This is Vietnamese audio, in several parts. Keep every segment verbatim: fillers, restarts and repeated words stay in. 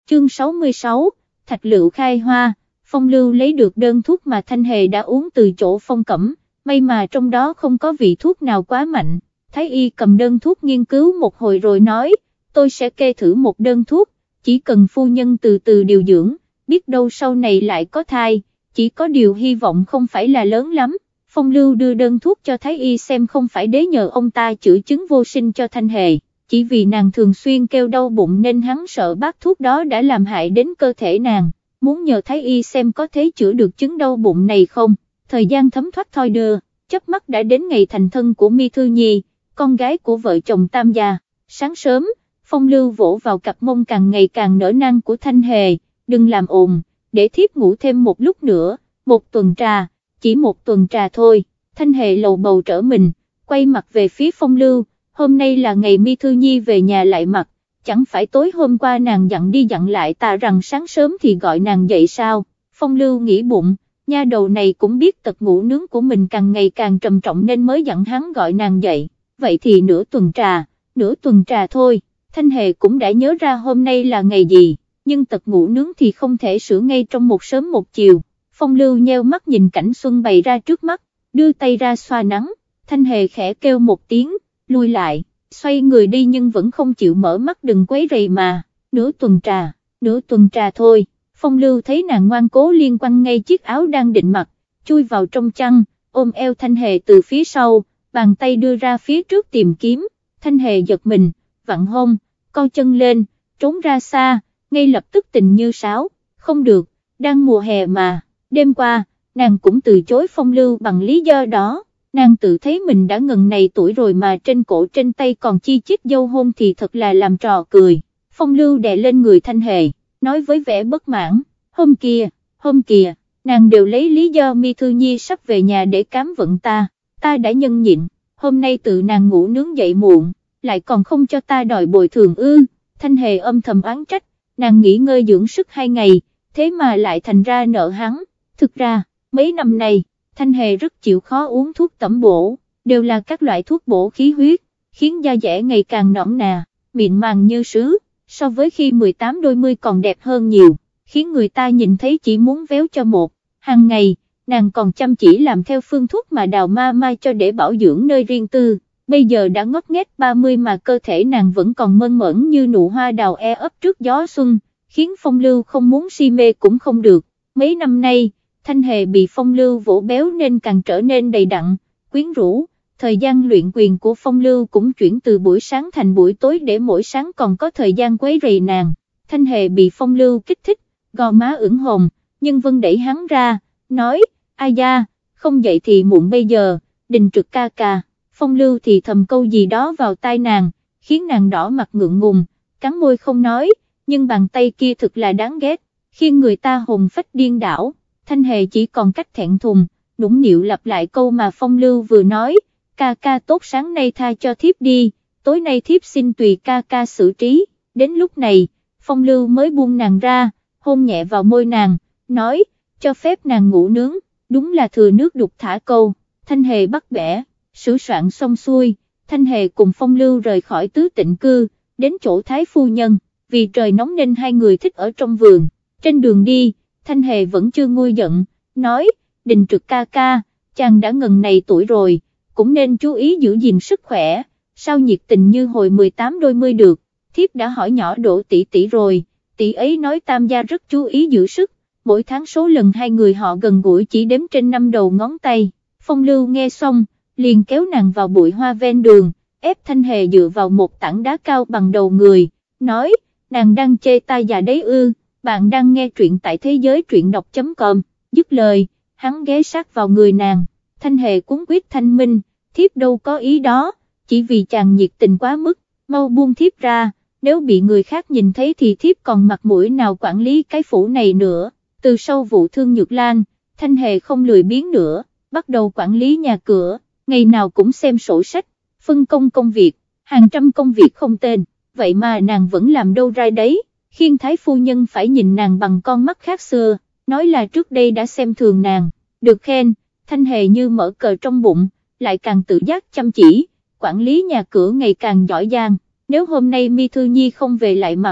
chương sáu mươi sáu, Thạch Lựu khai hoa. Phong Lưu lấy được đơn thuốc mà Thanh Hề đã uống từ chỗ Phong Cẩm, may mà trong đó không có vị thuốc nào quá mạnh. Thái y cầm đơn thuốc nghiên cứu một hồi rồi nói, tôi sẽ kê thử một đơn thuốc, chỉ cần phu nhân từ từ điều dưỡng, biết đâu sau này lại có thai, chỉ có điều hy vọng không phải là lớn lắm. Phong Lưu đưa đơn thuốc cho Thái y xem không phải để nhờ ông ta chữa chứng vô sinh cho Thanh Hề, chỉ vì nàng thường xuyên kêu đau bụng nên hắn sợ bát thuốc đó đã làm hại đến cơ thể nàng, muốn nhờ Thái y xem có thể chữa được chứng đau bụng này không. Thời gian thấm thoát thoi đưa, chớp mắt đã đến ngày thành thân của Mi Thư Nhi, con gái của vợ chồng Tam gia. Sáng sớm, Phong Lưu vỗ vào cặp mông càng ngày càng nở nang của Thanh Hề, đừng làm ồn, để thiếp ngủ thêm một lúc nữa, một tuần trà, chỉ một tuần trà thôi. Thanh Hề lầu bầu trở mình, quay mặt về phía Phong Lưu, hôm nay là ngày Mi Thư Nhi về nhà lại mặt, chẳng phải tối hôm qua nàng dặn đi dặn lại ta rằng sáng sớm thì gọi nàng dậy sao. Phong Lưu nghĩ bụng, nha đầu này cũng biết tật ngủ nướng của mình càng ngày càng trầm trọng nên mới dặn hắn gọi nàng dậy, vậy thì nửa tuần trà, nửa tuần trà thôi. Thanh Hề cũng đã nhớ ra hôm nay là ngày gì, nhưng tật ngủ nướng thì không thể sửa ngay trong một sớm một chiều. Phong Lưu nheo mắt nhìn cảnh xuân bày ra trước mắt, đưa tay ra xoa nắng. Thanh Hề khẽ kêu một tiếng, lui lại, xoay người đi nhưng vẫn không chịu mở mắt. Đừng quấy rầy mà, nửa tuần trà, nửa tuần trà thôi. Phong Lưu thấy nàng ngoan cố liên quăng ngay chiếc áo đang định mặc, chui vào trong chăn, ôm eo Thanh Hề từ phía sau, bàn tay đưa ra phía trước tìm kiếm. Thanh Hề giật mình, vặn hông, co chân lên, trốn ra xa, ngay lập tức tình như sáo, không được, đang mùa hè mà. Đêm qua, nàng cũng từ chối Phong Lưu bằng lý do đó, nàng tự thấy mình đã ngần này tuổi rồi mà trên cổ trên tay còn chi chít dâu hôn thì thật là làm trò cười. Phong Lưu đè lên người Thanh Hề, nói với vẻ bất mãn, hôm kia, hôm kìa, nàng đều lấy lý do Mi Thư Nhi sắp về nhà để cám vận ta, ta đã nhân nhịn, hôm nay tự nàng ngủ nướng dậy muộn, lại còn không cho ta đòi bồi thường ư. Thanh Hề âm thầm oán trách, nàng nghỉ ngơi dưỡng sức hai ngày, thế mà lại thành ra nợ hắn. Thực ra, mấy năm nay, Thanh Hề rất chịu khó uống thuốc tẩm bổ, đều là các loại thuốc bổ khí huyết, khiến da dẻ ngày càng nõn nà, mịn màng như sứ, so với khi mười tám đôi mươi còn đẹp hơn nhiều, khiến người ta nhìn thấy chỉ muốn véo cho một. Hàng ngày, nàng còn chăm chỉ làm theo phương thuốc mà Đào ma mai cho để bảo dưỡng nơi riêng tư, bây giờ đã ngót nghét ba mươi mà cơ thể nàng vẫn còn mơn mởn như nụ hoa đào e ấp trước gió xuân, khiến Phong Lưu không muốn si mê cũng không được. Mấy năm nay, Thanh Hề bị Phong Lưu vỗ béo nên càng trở nên đầy đặn, quyến rũ, thời gian luyện quyền của Phong Lưu cũng chuyển từ buổi sáng thành buổi tối để mỗi sáng còn có thời gian quấy rầy nàng. Thanh Hề bị Phong Lưu kích thích, gò má ửng hồng, nhưng Vân đẩy hắn ra, nói, ai da, không dậy thì muộn bây giờ, Đình Trực ca ca. Phong Lưu thì thầm câu gì đó vào tai nàng, khiến nàng đỏ mặt ngượng ngùng, cắn môi không nói, nhưng bàn tay kia thực là đáng ghét, khiến người ta hồn phách điên đảo. Thanh Hề chỉ còn cách thẹn thùng, nũng nịu lặp lại câu mà Phong Lưu vừa nói, ca ca tốt sáng nay tha cho thiếp đi, tối nay thiếp xin tùy ca ca xử trí. Đến lúc này, Phong Lưu mới buông nàng ra, hôn nhẹ vào môi nàng, nói, cho phép nàng ngủ nướng, đúng là thừa nước đục thả câu. Thanh Hề bắt bẻ, sửa soạn xong xuôi, Thanh Hề cùng Phong Lưu rời khỏi tứ tịnh cư, đến chỗ Thái phu nhân, vì trời nóng nên hai người thích ở trong vườn. Trên đường đi, Thanh Hề vẫn chưa nguôi giận, nói, Đình Trực ca ca, chàng đã ngần này tuổi rồi, cũng nên chú ý giữ gìn sức khỏe, sao nhiệt tình như hồi mười tám đôi mươi được. Thiếp đã hỏi nhỏ Đỗ tỷ tỷ rồi, tỷ ấy nói Tam gia rất chú ý giữ sức, mỗi tháng số lần hai người họ gần gũi chỉ đếm trên năm đầu ngón tay. Phong Lưu nghe xong, liền kéo nàng vào bụi hoa ven đường, ép Thanh Hề dựa vào một tảng đá cao bằng đầu người, nói, nàng đang chê ta già đấy ư, bạn đang nghe truyện tại thế giới truyện đọc chấm com. Dứt lời, hắn ghé sát vào người nàng. Thanh Hề cuống quýt thanh minh, thiếp đâu có ý đó, chỉ vì chàng nhiệt tình quá mức, mau buông thiếp ra, nếu bị người khác nhìn thấy thì thiếp còn mặt mũi nào quản lý cái phủ này nữa. Từ sau vụ Thương Nhược Lan, Thanh Hề không lười biếng nữa, bắt đầu quản lý nhà cửa, ngày nào cũng xem sổ sách, phân công công việc, hàng trăm công việc không tên, vậy mà nàng vẫn làm đâu ra đấy, khiến Thái phu nhân phải nhìn nàng bằng con mắt khác xưa, nói là trước đây đã xem thường nàng. Được khen, Thanh Hề như mở cờ trong bụng, lại càng tự giác chăm chỉ, quản lý nhà cửa ngày càng giỏi giang. Nếu hôm nay Mi Thư Nhi không về lại mặt,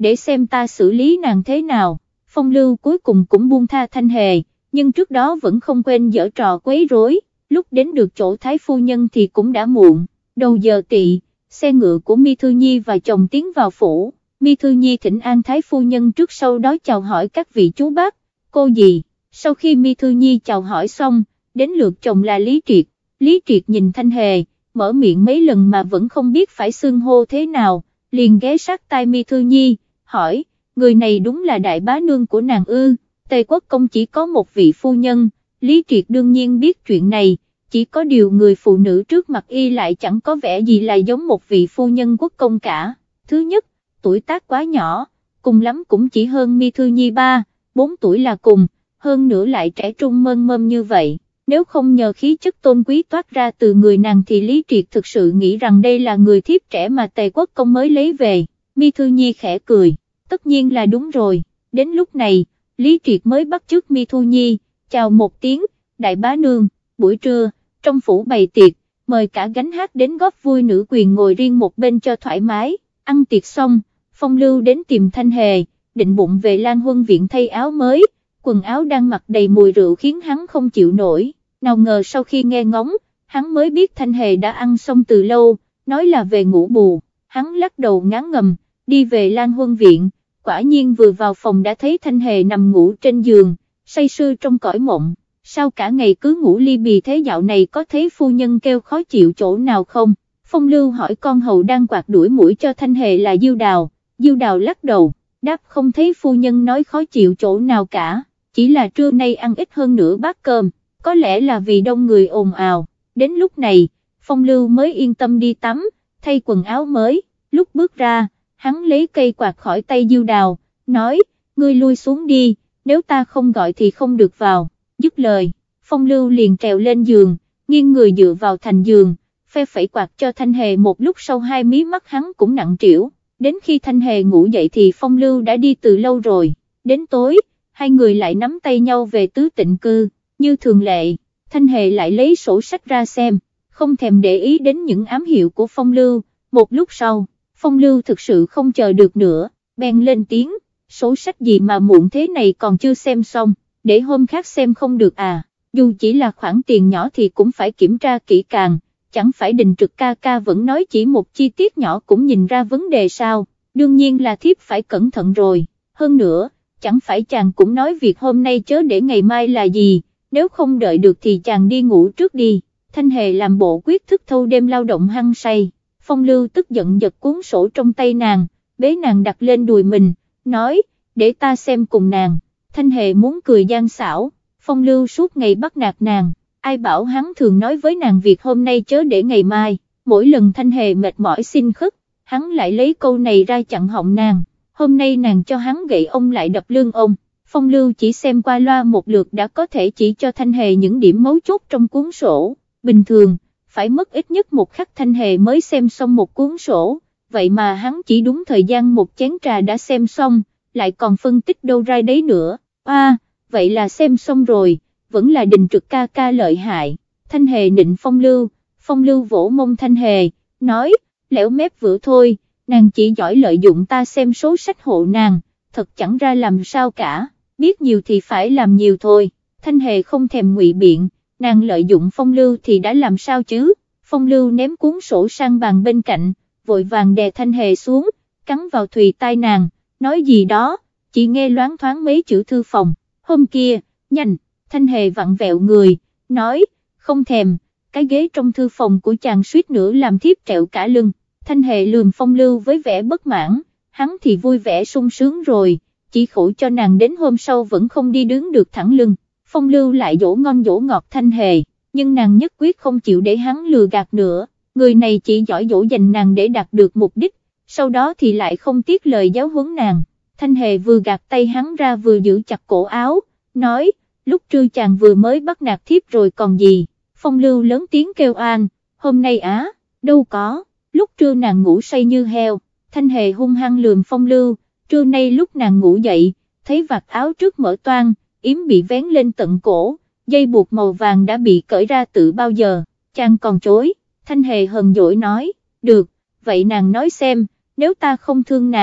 để xem ta xử lý nàng thế nào. Phong Lưu cuối cùng cũng buông tha Thanh Hề, nhưng trước đó vẫn không quên giở trò quấy rối, lúc đến được chỗ Thái phu nhân thì cũng đã muộn, đầu giờ tỵ, xe ngựa của Mi Thư Nhi và chồng tiến vào phủ, Mi Thư Nhi thỉnh an Thái phu nhân trước, sau đó chào hỏi các vị chú bác, cô dì. Sau khi Mi Thư Nhi chào hỏi xong, đến lượt chồng là Lý Triệt. Lý Triệt nhìn Thanh Hề, mở miệng mấy lần mà vẫn không biết phải xưng hô thế nào, liền ghé sát tai Mi Thư Nhi, hỏi, người này đúng là đại bá nương của nàng ư? Tề Quốc công chỉ có một vị phu nhân, Lý Triệt đương nhiên biết chuyện này, chỉ có điều người phụ nữ trước mặt y lại chẳng có vẻ gì là giống một vị phu nhân quốc công cả. Thứ nhất, tuổi tác quá nhỏ, cùng lắm cũng chỉ hơn Mi Thư Nhi ba, bốn tuổi là cùng, hơn nữa lại trẻ trung mơn mơn như vậy. Nếu không nhờ khí chất tôn quý toát ra từ người nàng thì Lý Triệt thực sự nghĩ rằng đây là người thiếp trẻ mà Tề Quốc công mới lấy về. Mi Thư Nhi khẽ cười, tất nhiên là đúng rồi. Đến lúc này, Lý Triệt mới bắt chước Mi Thư Nhi, chào một tiếng, đại bá nương. Buổi trưa, trong phủ bày tiệc, mời cả gánh hát đến góp vui, nữ quyền ngồi riêng một bên cho thoải mái. Ăn tiệc xong, Phong Lưu đến tìm Thanh Hề, định bụng về Lan Huân viện thay áo mới, quần áo đang mặc đầy mùi rượu khiến hắn không chịu nổi, nào ngờ sau khi nghe ngóng, hắn mới biết Thanh Hề đã ăn xong từ lâu, nói là về ngủ bù, hắn lắc đầu ngán ngầm, đi về Lan Huân viện, quả nhiên vừa vào phòng đã thấy Thanh Hề nằm ngủ trên giường, say sưa trong cõi mộng. Sao cả ngày cứ ngủ ly bì thế, dạo này có thấy phu nhân kêu khó chịu chỗ nào không? Phong Lưu hỏi con hầu đang quạt đuổi mũi cho Thanh Hề là Diêu Đào. Diêu Đào lắc đầu, đáp không thấy phu nhân nói khó chịu chỗ nào cả, chỉ là trưa nay ăn ít hơn nửa bát cơm, có lẽ là vì đông người ồn ào. Đến lúc này, Phong Lưu mới yên tâm đi tắm, thay quần áo mới, lúc bước ra, hắn lấy cây quạt khỏi tay Diêu Đào, nói, ngươi lui xuống đi, nếu ta không gọi thì không được vào. Dứt lời, Phong Lưu liền trèo lên giường, nghiêng người dựa vào thành giường, phe phẩy quạt cho Thanh Hề. Một lúc sau hai mí mắt hắn cũng nặng trĩu, đến khi Thanh Hề ngủ dậy thì Phong Lưu đã đi từ lâu rồi. Đến tối, hai người lại nắm tay nhau về Tứ Tịnh Cư, như thường lệ, Thanh Hề lại lấy sổ sách ra xem, không thèm để ý đến những ám hiệu của Phong Lưu. Một lúc sau, Phong Lưu thực sự không chờ được nữa, bèn lên tiếng, sổ sách gì mà muộn thế này còn chưa xem xong, để hôm khác xem không được à? Dù chỉ là khoản tiền nhỏ thì cũng phải kiểm tra kỹ càng, chẳng phải Đình Trực ca ca vẫn nói chỉ một chi tiết nhỏ cũng nhìn ra vấn đề sao? Đương nhiên là thiếp phải cẩn thận rồi. Hơn nữa, chẳng phải chàng cũng nói việc hôm nay chớ để ngày mai là gì, nếu không đợi được thì chàng đi ngủ trước đi. Thanh Hề làm bộ quyết thức thâu đêm lao động hăng say. Phong Lưu tức giận giật cuốn sổ trong tay nàng, bế nàng đặt lên đùi mình, nói, để ta xem cùng nàng. Thanh Hề muốn cười gian xảo, Phong Lưu suốt ngày bắt nạt nàng, ai bảo hắn thường nói với nàng việc hôm nay chớ để ngày mai, mỗi lần Thanh Hề mệt mỏi xin khất, hắn lại lấy câu này ra chặn họng nàng, hôm nay nàng cho hắn gậy ông lại đập lưng ông. Phong Lưu chỉ xem qua loa một lượt đã có thể chỉ cho Thanh Hề những điểm mấu chốt trong cuốn sổ, bình thường, phải mất ít nhất một khắc Thanh Hề mới xem xong một cuốn sổ, vậy mà hắn chỉ đúng thời gian một chén trà đã xem xong, lại còn phân tích đâu ra đấy nữa. À, vậy là xem xong rồi, vẫn là Đình Trực ca ca lợi hại. Thanh Hề nịnh Phong Lưu, Phong Lưu vỗ mông Thanh Hề, nói, lẻo mép vừa thôi, nàng chỉ giỏi lợi dụng ta xem số sách hộ nàng, thật chẳng ra làm sao cả, biết nhiều thì phải làm nhiều thôi. Thanh Hề không thèm ngụy biện, nàng lợi dụng Phong Lưu thì đã làm sao chứ? Phong Lưu ném cuốn sổ sang bàn bên cạnh, vội vàng đè Thanh Hề xuống, cắn vào thùy tai nàng, nói gì đó, chỉ nghe loáng thoáng mấy chữ thư phòng. Hôm kia, nhanh, Thanh Hề vặn vẹo người, nói, không thèm, cái ghế trong thư phòng của chàng suýt nữa làm thiếp trẹo cả lưng. Thanh Hề lườm Phong Lưu với vẻ bất mãn, hắn thì vui vẻ sung sướng rồi, chỉ khổ cho nàng đến hôm sau vẫn không đi đứng được thẳng lưng. Phong Lưu lại dỗ ngon dỗ ngọt Thanh Hề, nhưng nàng nhất quyết không chịu để hắn lừa gạt nữa, người này chỉ giỏi dỗ dành nàng để đạt được mục đích, sau đó thì lại không tiếc lời giáo huấn nàng. Thanh Hề vừa gạt tay hắn ra vừa giữ chặt cổ áo, nói, lúc trưa chàng vừa mới bắt nạt thiếp rồi còn gì. Phong Lưu lớn tiếng kêu an, hôm nay á, đâu có, lúc trưa nàng ngủ say như heo. Thanh Hề hung hăng lườm Phong Lưu, trưa nay lúc nàng ngủ dậy, thấy vạt áo trước mở toang, yếm bị vén lên tận cổ, dây buộc màu vàng đã bị cởi ra từ bao giờ, chàng còn chối. Thanh Hề hờn dỗi nói, được, vậy nàng nói xem, nếu ta không thương nàng,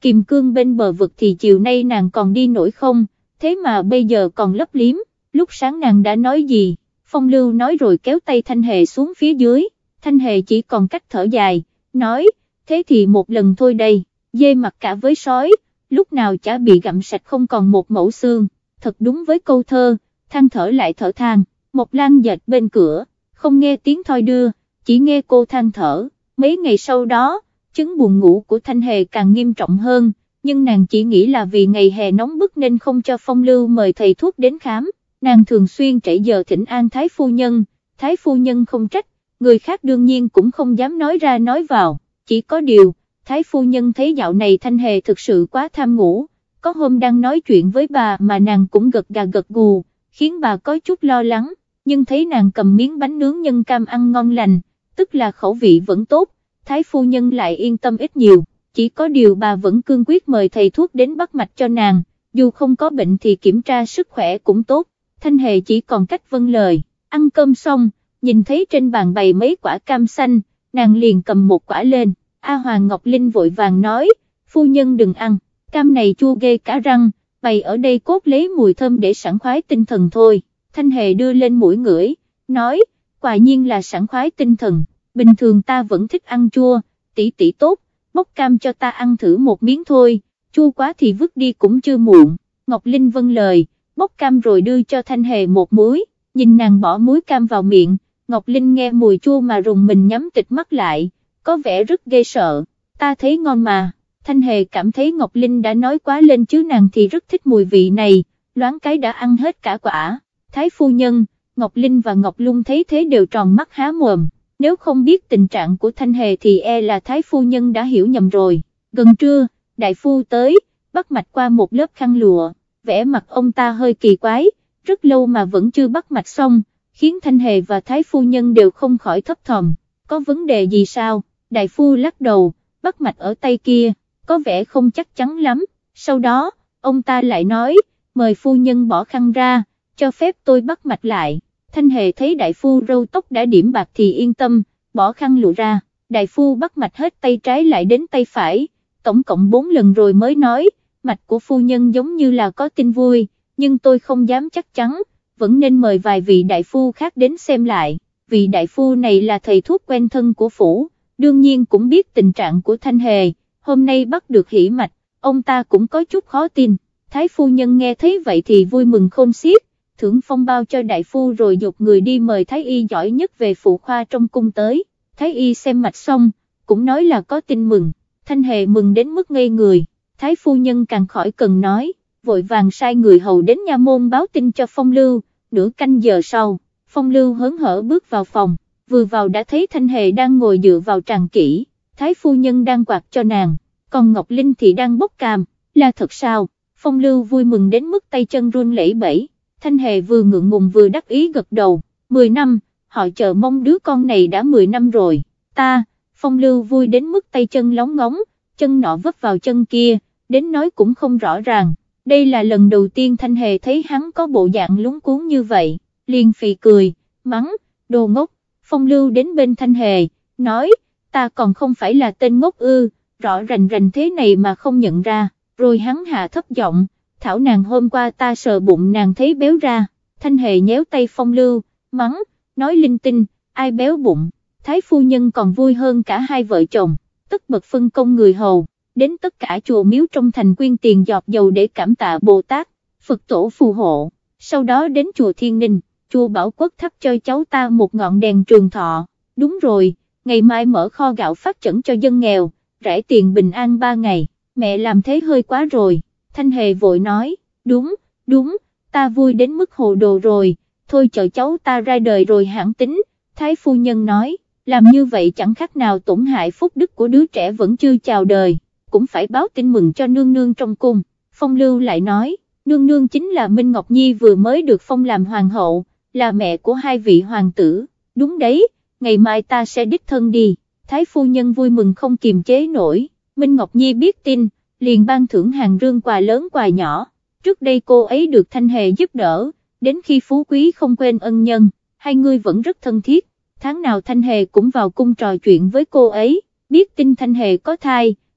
Kiềm cương bên bờ vực thì chiều nay nàng còn đi nổi không, thế mà bây giờ còn lấp liếm, lúc sáng nàng đã nói gì, Phong Lưu nói rồi kéo tay Thanh Hề xuống phía dưới, Thanh Hề chỉ còn cách thở dài, nói, thế thì một lần thôi đây, dê mặc cả với sói, lúc nào chả bị gặm sạch không còn một mẩu xương, thật đúng với câu thơ, than thở lại thở than, Mộc Lan dệt bên cửa, không nghe tiếng thoi đưa, chỉ nghe cô than thở, mấy ngày sau đó, chứng buồn ngủ của Thanh Hề càng nghiêm trọng hơn, nhưng nàng chỉ nghĩ là vì ngày hè nóng bức nên không cho Phong Lưu mời thầy thuốc đến khám, nàng thường xuyên trễ giờ thỉnh an Thái Phu Nhân, Thái Phu Nhân không trách, người khác đương nhiên cũng không dám nói ra nói vào, chỉ có điều, Thái Phu Nhân thấy dạo này Thanh Hề thực sự quá tham ngủ, có hôm đang nói chuyện với bà mà nàng cũng gật gà gật gù, khiến bà có chút lo lắng, nhưng thấy nàng cầm miếng bánh nướng nhân cam ăn ngon lành, tức là khẩu vị vẫn tốt, Thái Phu Nhân lại yên tâm ít nhiều, chỉ có điều bà vẫn cương quyết mời thầy thuốc đến bắt mạch cho nàng, dù không có bệnh thì kiểm tra sức khỏe cũng tốt, Thanh Hề chỉ còn cách vâng lời, ăn cơm xong, nhìn thấy trên bàn bày mấy quả cam xanh, nàng liền cầm một quả lên, A Hoàng Ngọc Linh vội vàng nói, phu nhân đừng ăn, cam này chua ghê cả răng, bày ở đây cốt lấy mùi thơm để sảng khoái tinh thần thôi, Thanh Hề đưa lên mũi ngửi, nói, quả nhiên là sảng khoái tinh thần, bình thường ta vẫn thích ăn chua, tỷ tỷ tốt, bóc cam cho ta ăn thử một miếng thôi, chua quá thì vứt đi cũng chưa muộn, Ngọc Linh vâng lời, bóc cam rồi đưa cho Thanh Hề một muối, nhìn nàng bỏ muối cam vào miệng, Ngọc Linh nghe mùi chua mà rùng mình nhắm tịt mắt lại, có vẻ rất ghê sợ, ta thấy ngon mà, Thanh Hề cảm thấy Ngọc Linh đã nói quá lên chứ nàng thì rất thích mùi vị này, loáng cái đã ăn hết cả quả, Thái Phu Nhân, Ngọc Linh và Ngọc Lung thấy thế đều tròn mắt há mồm, nếu không biết tình trạng của Thanh Hề thì e là Thái Phu Nhân đã hiểu nhầm rồi, gần trưa, đại phu tới, bắt mạch qua một lớp khăn lụa, vẻ mặt ông ta hơi kỳ quái, rất lâu mà vẫn chưa bắt mạch xong, khiến Thanh Hề và Thái Phu Nhân đều không khỏi thấp thỏm, có vấn đề gì sao, đại phu lắc đầu, bắt mạch ở tay kia, có vẻ không chắc chắn lắm, sau đó, ông ta lại nói, mời phu nhân bỏ khăn ra, cho phép tôi bắt mạch lại, Thanh Hề thấy đại phu râu tóc đã điểm bạc thì yên tâm, bỏ khăn lụa ra, đại phu bắt mạch hết tay trái lại đến tay phải, tổng cộng bốn lần rồi mới nói, mạch của phu nhân giống như là có tin vui, nhưng tôi không dám chắc chắn, vẫn nên mời vài vị đại phu khác đến xem lại, vị đại phu này là thầy thuốc quen thân của phủ, đương nhiên cũng biết tình trạng của Thanh Hề, hôm nay bắt được hỉ mạch, ông ta cũng có chút khó tin, Thái Phu Nhân nghe thấy vậy thì vui mừng khôn xiết, thưởng phong bao cho đại phu rồi dục người đi mời Thái Y giỏi nhất về phụ khoa trong cung tới, Thái Y xem mạch xong, cũng nói là có tin mừng, Thanh Hề mừng đến mức ngây người, Thái Phu Nhân càng khỏi cần nói, vội vàng sai người hầu đến nha môn báo tin cho Phong Lưu, nửa canh giờ sau, Phong Lưu hớn hở bước vào phòng, vừa vào đã thấy Thanh Hề đang ngồi dựa vào tràn kỹ, Thái Phu Nhân đang quạt cho nàng, còn Ngọc Linh thì đang bốc cam, là thật sao, Phong Lưu vui mừng đến mức tay chân run lẩy bẩy, Thanh Hề vừa ngượng ngùng vừa đắc ý gật đầu, mười năm, họ chờ mong đứa con này đã mười năm rồi, ta, Phong Lưu vui đến mức tay chân lóng ngóng, chân nọ vấp vào chân kia, đến nói cũng không rõ ràng, đây là lần đầu tiên Thanh Hề thấy hắn có bộ dạng lúng cuốn như vậy, liền phì cười, mắng, đồ ngốc, Phong Lưu đến bên Thanh Hề, nói, ta còn không phải là tên ngốc ư, rõ rành rành thế này mà không nhận ra, rồi hắn hạ thấp giọng, thảo nàng hôm qua ta sờ bụng nàng thấy béo ra, Thanh Hề nhéo tay Phong Lưu, mắng, nói linh tinh, ai béo bụng, Thái Phu Nhân còn vui hơn cả hai vợ chồng, tất bật phân công người hầu, đến tất cả chùa miếu trong thành quyên tiền giọt dầu để cảm tạ Bồ Tát, Phật tổ phù hộ, sau đó đến chùa Thiên Ninh, chùa Bảo Quốc thắp cho cháu ta một ngọn đèn trường thọ, đúng rồi, ngày mai mở kho gạo phát chẩn cho dân nghèo, rải tiền bình an ba ngày, mẹ làm thế hơi quá rồi, Thanh Hề vội nói, đúng, đúng, ta vui đến mức hồ đồ rồi, thôi chờ cháu ta ra đời rồi hẳn tính, Thái Phu Nhân nói, làm như vậy chẳng khác nào tổn hại phúc đức của đứa trẻ vẫn chưa chào đời, cũng phải báo tin mừng cho nương nương trong cung, Phong Lưu lại nói, nương nương chính là Minh Ngọc Nhi vừa mới được phong làm hoàng hậu, là mẹ của hai vị hoàng tử, đúng đấy, ngày mai ta sẽ đích thân đi, Thái Phu Nhân vui mừng không kiềm chế nổi, Minh Ngọc Nhi biết tin, liền ban thưởng hàng rương quà lớn quà nhỏ, trước đây cô ấy được Thanh Hề giúp đỡ, đến khi phú quý không quên ân nhân, hai người vẫn rất thân thiết, tháng nào Thanh Hề cũng vào cung trò chuyện với cô ấy, biết tin Thanh Hề có thai,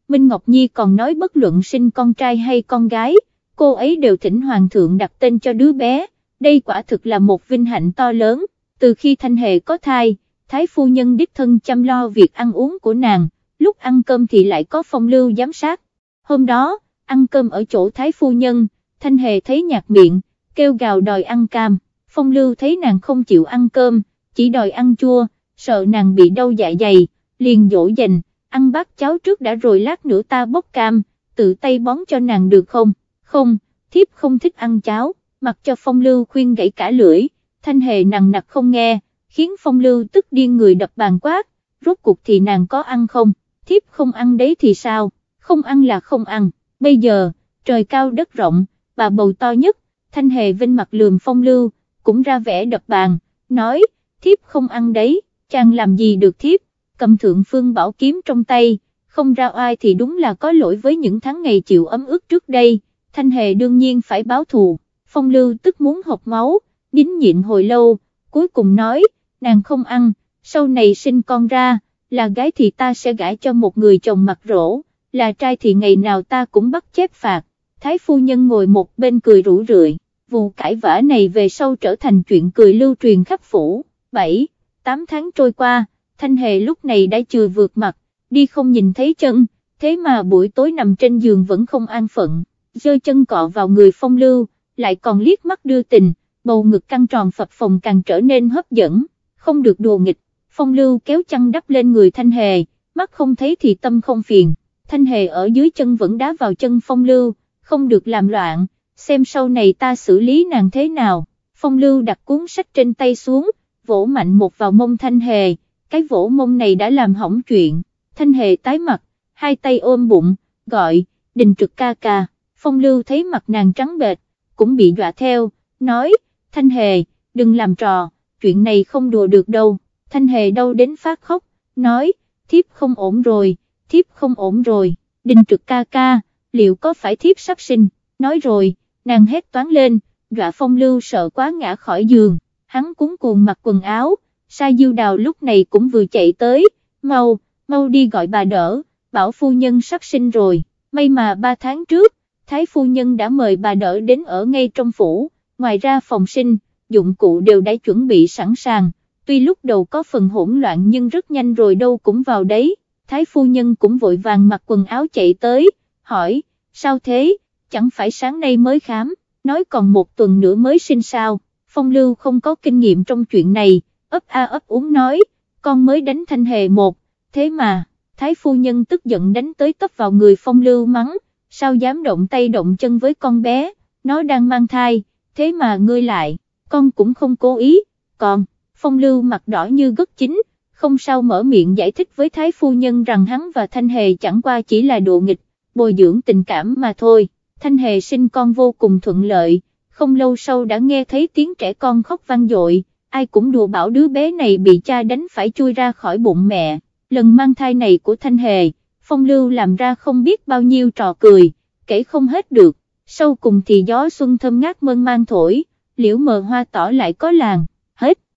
Minh Ngọc Nhi còn nói bất luận sinh con trai hay con gái, cô ấy đều thỉnh hoàng thượng đặt tên cho đứa bé, đây quả thực là một vinh hạnh to lớn. Từ khi Thanh Hề có thai, Thái phu nhân đích thân chăm lo việc ăn uống của nàng, lúc ăn cơm thì lại có Phong Lưu giám sát. Hôm đó, ăn cơm ở chỗ Thái phu nhân, Thanh Hề thấy nhạt miệng, kêu gào đòi ăn cam. Phong Lưu thấy nàng không chịu ăn cơm, chỉ đòi ăn chua, sợ nàng bị đau dạ dày, liền dỗ dành, ăn bát cháo trước đã rồi lát nữa ta bóc cam, tự tay bón cho nàng được không? Không, thiếp không thích ăn cháo, mặc cho Phong Lưu khuyên gãy cả lưỡi, Thanh Hề nằng nặc không nghe, khiến Phong Lưu tức điên người đập bàn quát, rốt cuộc thì nàng có ăn không? Thiếp không ăn đấy thì sao? Không ăn là không ăn, bây giờ, trời cao đất rộng, bà bầu to nhất, Thanh Hề vinh mặt lườm Phong Lưu, cũng ra vẻ đập bàn, nói, thiếp không ăn đấy, chàng làm gì được thiếp, cầm thượng phương bảo kiếm trong tay, không ra oai thì đúng là có lỗi với những tháng ngày chịu ấm ức trước đây, Thanh Hề đương nhiên phải báo thù. Phong Lưu tức muốn hộc máu, nín nhịn hồi lâu, cuối cùng nói, nàng không ăn, sau này sinh con ra, là gái thì ta sẽ gả cho một người chồng mặt rỗ, là trai thì ngày nào ta cũng bắt chép phạt. Thái phu nhân ngồi một bên cười rủ rượi, vụ cãi vã này về sau trở thành chuyện cười lưu truyền khắp phủ. Bảy, tám tháng trôi qua, Thanh Hề lúc này đã chừa vượt mặt, đi không nhìn thấy chân, thế mà buổi tối nằm trên giường vẫn không an phận, giơ chân cọ vào người Phong Lưu, lại còn liếc mắt đưa tình, bầu ngực căng tròn phập phồng càng trở nên hấp dẫn, không được đùa nghịch. Phong Lưu kéo chăn đắp lên người Thanh Hề, mắt không thấy thì tâm không phiền, Thanh Hề ở dưới chân vẫn đá vào chân Phong Lưu, không được làm loạn, xem sau này ta xử lý nàng thế nào. Phong Lưu đặt cuốn sách trên tay xuống, vỗ mạnh một vào mông Thanh Hề, cái vỗ mông này đã làm hỏng chuyện, Thanh Hề tái mặt, hai tay ôm bụng, gọi, Đình Trực ca ca. Phong Lưu thấy mặt nàng trắng bệch, cũng bị dọa theo, nói, Thanh Hề, đừng làm trò, chuyện này không đùa được đâu. Thanh Hề đau đến phát khóc, nói, thiếp không ổn rồi, thiếp không ổn rồi, Đình Trực ca ca, liệu có phải thiếp sắp sinh? Nói rồi, nàng hét toáng lên, dọa Phong Lưu sợ quá ngã khỏi giường, hắn cuống cuồng mặc quần áo, Sa Diêu Đào lúc này cũng vừa chạy tới, mau, mau đi gọi bà đỡ, bảo phu nhân sắp sinh rồi. May mà ba tháng trước, Thái phu nhân đã mời bà đỡ đến ở ngay trong phủ, ngoài ra phòng sinh, dụng cụ đều đã chuẩn bị sẵn sàng, tuy lúc đầu có phần hỗn loạn nhưng rất nhanh rồi đâu cũng vào đấy. Thái phu nhân cũng vội vàng mặc quần áo chạy tới, hỏi, sao thế, chẳng phải sáng nay mới khám, nói còn một tuần nữa mới sinh sao? Phong Lưu không có kinh nghiệm trong chuyện này, ấp a ấp úng nói, con mới đánh Thanh Hề một, thế mà, Thái phu nhân tức giận đánh tới tấp vào người Phong Lưu mắng, sao dám động tay động chân với con bé, nó đang mang thai, thế mà ngươi lại, con cũng không cố ý, còn, Phong Lưu mặt đỏ như gất chín, không sao mở miệng giải thích với Thái phu nhân rằng hắn và Thanh Hề chẳng qua chỉ là đùa nghịch, bồi dưỡng tình cảm mà thôi. Thanh Hề sinh con vô cùng thuận lợi, không lâu sau đã nghe thấy tiếng trẻ con khóc vang dội, ai cũng đùa bảo đứa bé này bị cha đánh phải chui ra khỏi bụng mẹ. Lần mang thai này của Thanh Hề, Phong Lưu làm ra không biết bao nhiêu trò cười, kể không hết được, sau cùng thì gió xuân thơm ngát mơn man thổi, liễu mờ hoa tỏ lại có làng.